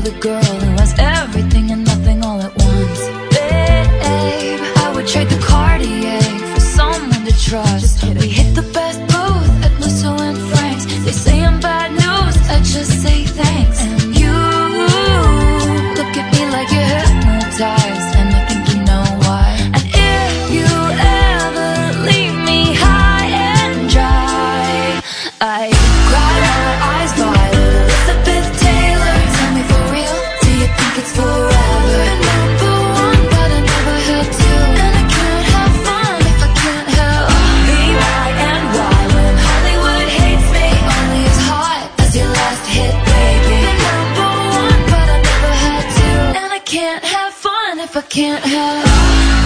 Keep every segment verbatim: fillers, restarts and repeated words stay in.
the girl who has everything and nothing all at once. Babe, I would trade the Cartier for someone to trust. We hit the best booth at Musso and Frank's. They say I'm bad news, I just say thanks. And you look at me like you're hypnotized, and I think you know why. And if you ever leave me high and dry, I cry my eyes violet. Elizabeth Taylor, tell me for real, do you think it's forever? Been number one, but I never had to. And I can't have fun if I can't help B Y N Y. When Hollywood hates me, only as hot as your last hit, baby. Been number one, but I never had to. And I can't have fun if I can't help you.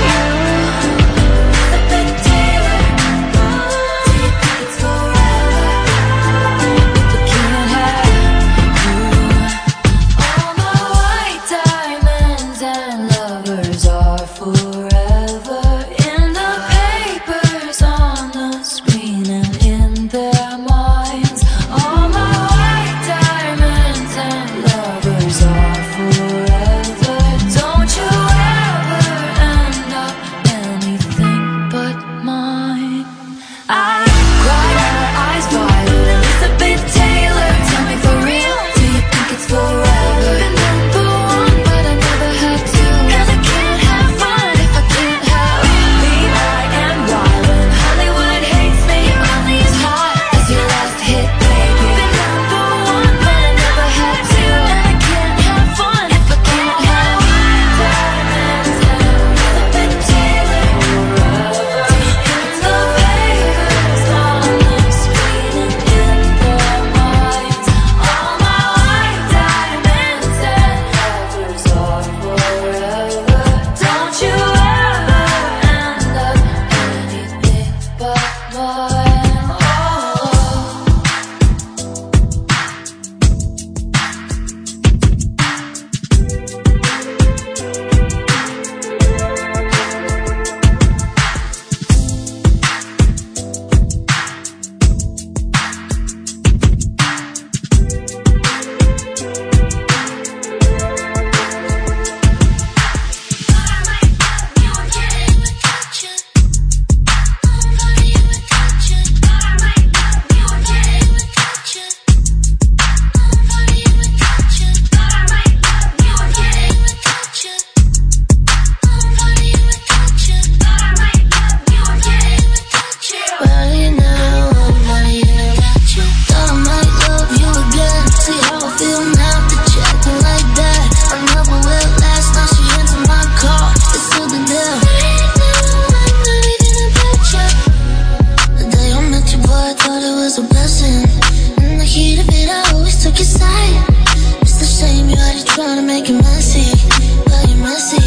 Elizabeth Taylor, do you think it's forever? If I can't have you. All my white diamonds and lovers are forever in the papers, on the screen, and in their minds. All my white diamonds and lovers are forever. Don't you ever end up anything but mine. I cry my eyes violet. Elizabeth Taylor, tell me for real, do you think it's forever? Been number one, but I never had to. And I can't have fun if I can't help B Y N Y. When Hollywood hates me, only as hot as your last hit, baby. Been number one, but I never had to. And I can't have fun if I can't help diamonds and Elizabeth Taylor forever. In the papers, on the screen, and in their minds. All my white diamonds and lovers are forever. Don't you ever end up anything but mine. Oh. Right now, I'm not here without you. Thought I might love you again. See how I feel now that you're acting like that. I never will last, now she answered my call. It's still the deal. Right now, I'm not even about you. The day I met you, boy, I thought it was a blessing. In the heat of it, I always took your side. It's the shame you had it trying to make it messy, but you're messy.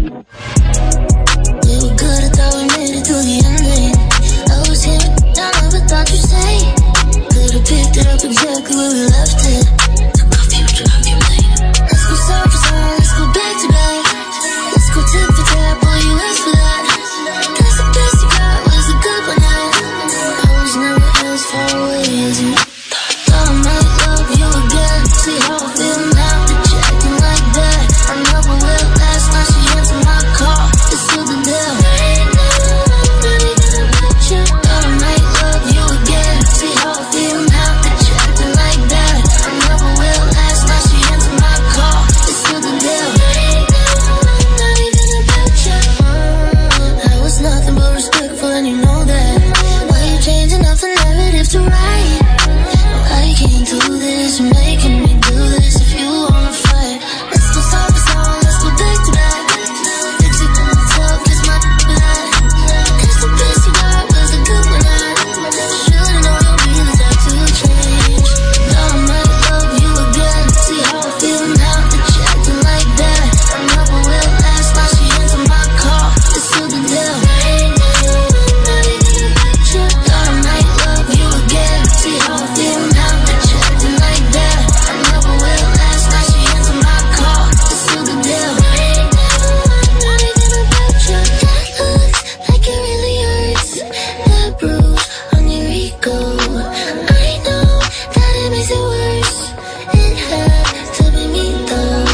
We were good, I thought we made it to the ending. I was here, I never thought you'd say. Could've picked it up exactly where we left it. Took our future, how you made it. Let's go side for side, let's go back to back. Let's go tip for tap, all you asked for that. Guess the best you got was a good one, now. I was never as far away as you. Thought I might love you again. See how I feel now that you're acting like that. I never will last, now she answered my call. It's still the deal. Right now, I'm not even about you. Thought I might love you again. See how I feel now that you're acting like that. I never will last, now she answered my call. It's still the deal. Right now, I'm not even about you. I was nothing but respectful, and you know that. Why you changing up the narrative to right? I can't do this, you're making me do this. If you wanna fight, let's go side for side, let's go back to back. Fix it to myself, kiss my back. Cause the best you got was a good one, I should've known you'll be the type to change. Thought I might love you again. See how I feel now that you're acting like that. I never will last, now she answered my call. It's still the deal. Right now, I'm not even about you. Thought I might love you again. See how I feel now that you're acting like that. I never will last, now she answered my call. It's still the deal. Right now, I'm not even about you. That looks like it really hurts. That bruise on your ego, I know that it makes it worse. It had to be me though.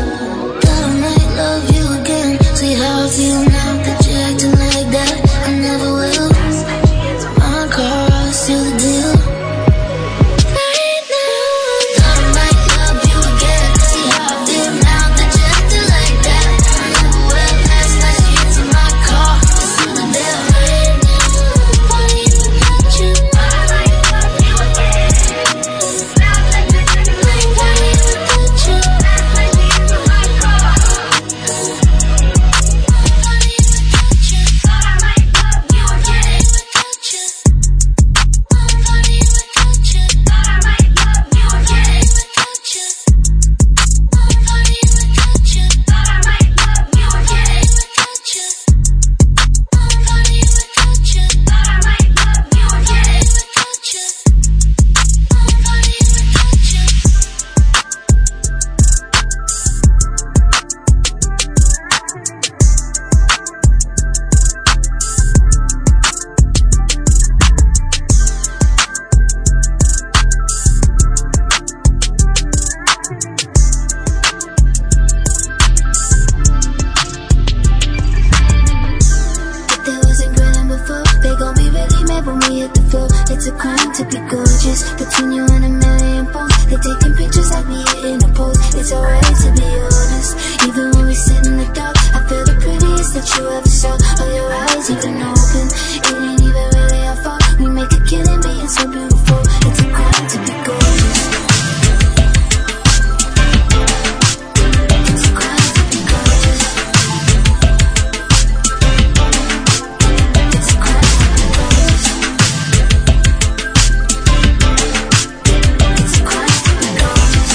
between you and a million posts. They're taking pictures like me in a pose. It's alright to be honest. Even when we sit in the dark, I feel the prettiest that you ever saw. All your eyes even open. It ain't even really our fault. We make a killing being so beautiful. It's a crime to be gorgeous. It's a crime to be gorgeous. It's a crime to be gorgeous. It's a crime to be gorgeous.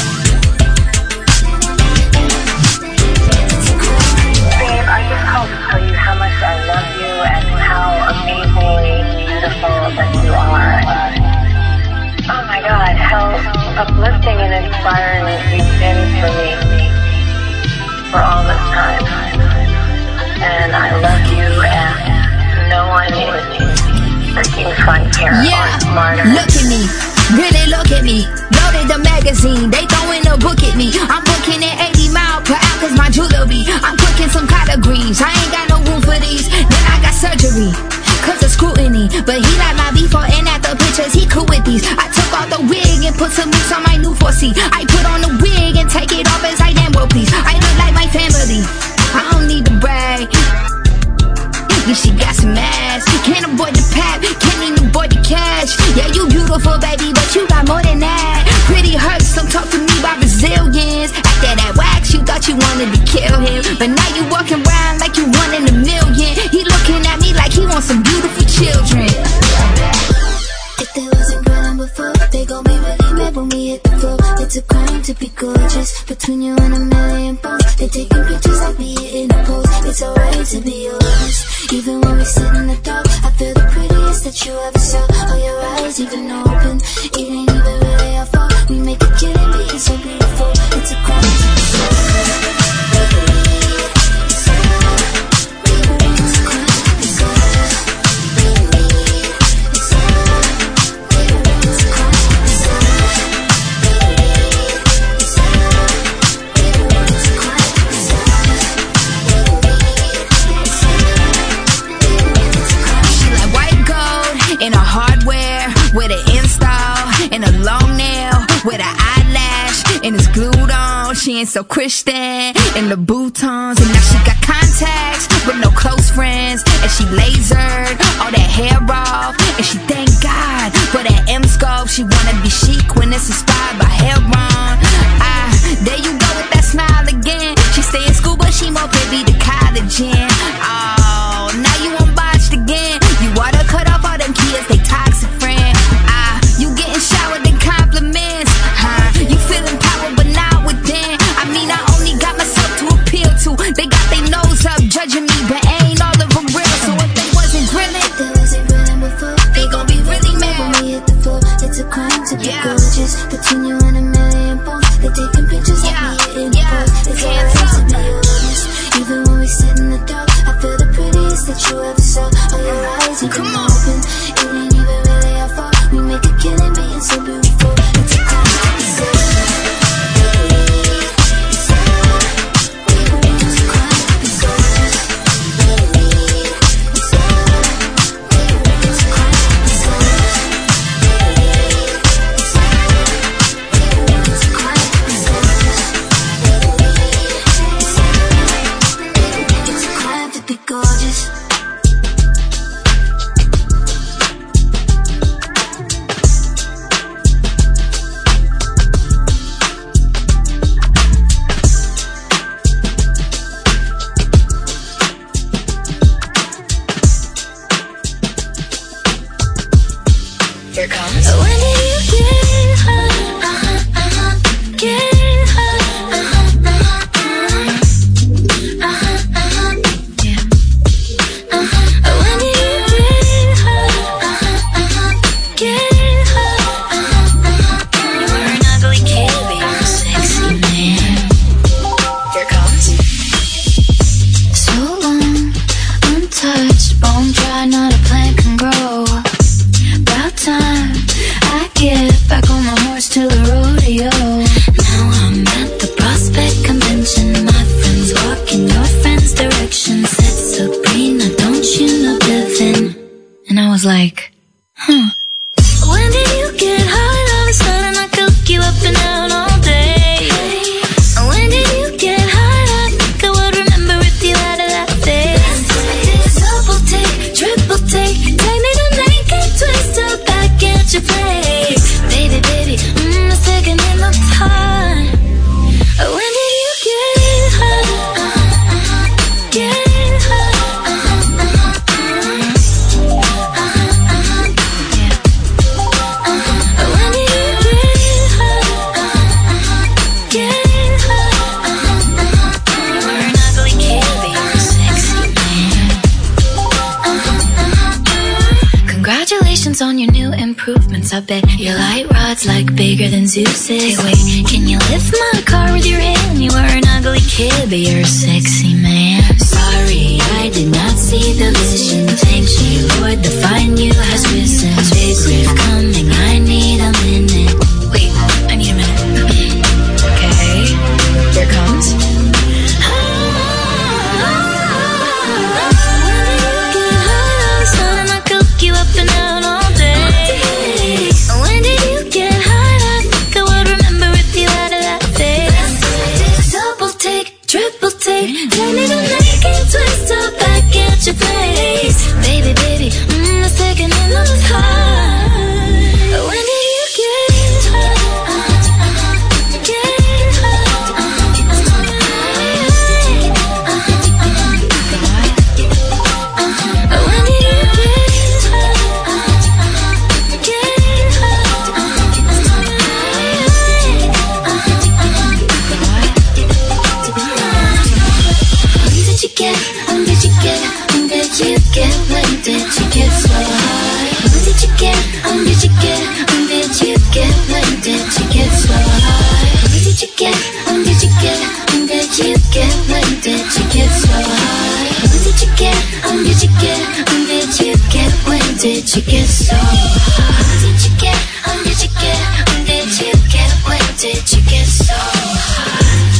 It's a crime. Babe, I just called to tell you how much I love you and how amazingly beautiful that you are. Oh my God, how uplifting and inspiring you've been for me for all this time. And I love you, and no one is freaking funnier Yeah, or smarter. look at me, really look at me. Loaded the magazine, they throwing a book at me. I'm booking at eighty mile per hour cause my jewelry. I'm cooking some collard greens, I ain't got no room for these. Then I got surgery, cause of scrutiny. But he like my before and after pictures, he cool with these. I took off the wig and put some mousse on my new four C. I put on the wig and take it off as I damn well please. I look like my family, I don't need to brag. Yeah, she got some ass. Can't avoid the pap, can't even avoid the cash. Yeah, you beautiful, baby, but you got more than that. Pretty hurts, don't talk to me about Brazilians. After that wax, you thought you wanted to kill him, but now you walking around like you one in a million. He looking at me like he wants some beautiful children. If they wasn't grilling before, they gon' be really mad when we hit the floor. It's a crime to be gorgeous, between you and a million posts. They taking pictures like me in a pose. It's alright to be honest. Even when we sit in the dark, I feel the prettiest that you ever saw. All your eyes even open. It ain't even really our fault. We make a killing being so beautiful. It's a crime to be gorgeous. In a hardware, with an install, and a long nail, with an eyelash, and it's glued on. She ain't so Christian, in the boutons, and now she got contacts, with no close friends, and she lasered all that hair off, and she thank God for that M-scope. She wanna be chic when it's inspired by Heron. Ah, there you go with that smile again. She stay in school, but she more privy to college in. Oh, now you unbotched again. You water cut off all them kids, they toxic friend. Ah, you getting showered in compliments. Huh? You feeling power, but not within. I mean, I only got myself to appeal to. They got their nose up, judging me, but ain't all of them real. So if they wasn't grilling, if they wasn't grilling before, they gon' be really mad when we hit the floor. It's a crime to be Yeah. gorgeous, between you and a million posts. They taking pictures Yeah, like me in yeah, a pose. It's hands alright to up. be honest. Even when we sit in the dark, I feel the prettiest that you ever saw. All your eyes even Come on. open. It ain't even really our fault. We make a killing being so beautiful. It's a crime to be gorgeous. It's a crime to be gorgeous. It's a crime to be gorgeous. It's a crime to be gorgeous. It's a crime to be gorgeous. I bet your light rod's like bigger than Zeus's. Hey wait, can you lift my car with your hand? You were an ugly kid, but you're a sexy man. Sorry, I did not see the vision. Thanks you, Lord, to find you has risen. Big riff coming, I need a minute. Wait, I need a minute. Okay, here it comes. You up and out all day. When did you get high? I think I would remember if you had a that face. Double take, triple take, don't even make it twist up back at your place. Baby, baby, mm, the second in the high. When did you get high? Get high. When did you get When did you get, when did you get, when did you get so high? When did you get, when did you get, when did you get, when did you get so high? When did you get, when did you get, when did you get, when did you get so high? When did you get, when did you get, when did you get, when did you get so high? When did you get, when did you get, when did you get, when did you get so high?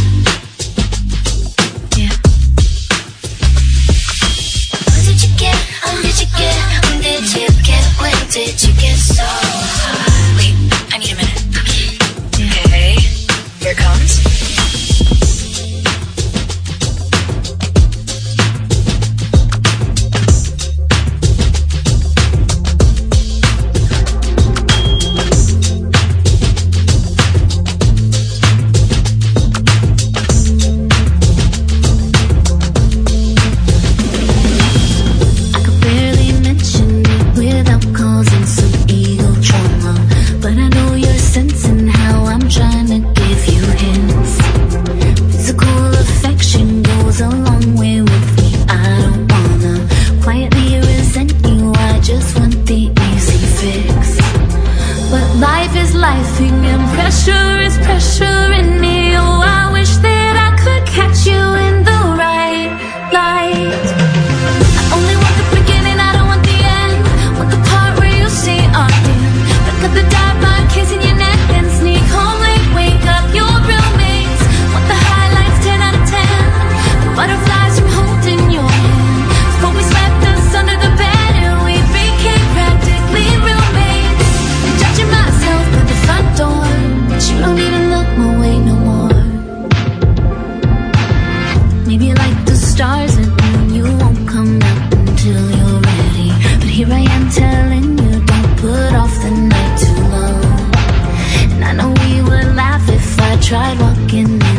Did you get so high? Wait, I need a minute. Okay, here it comes. Tried walking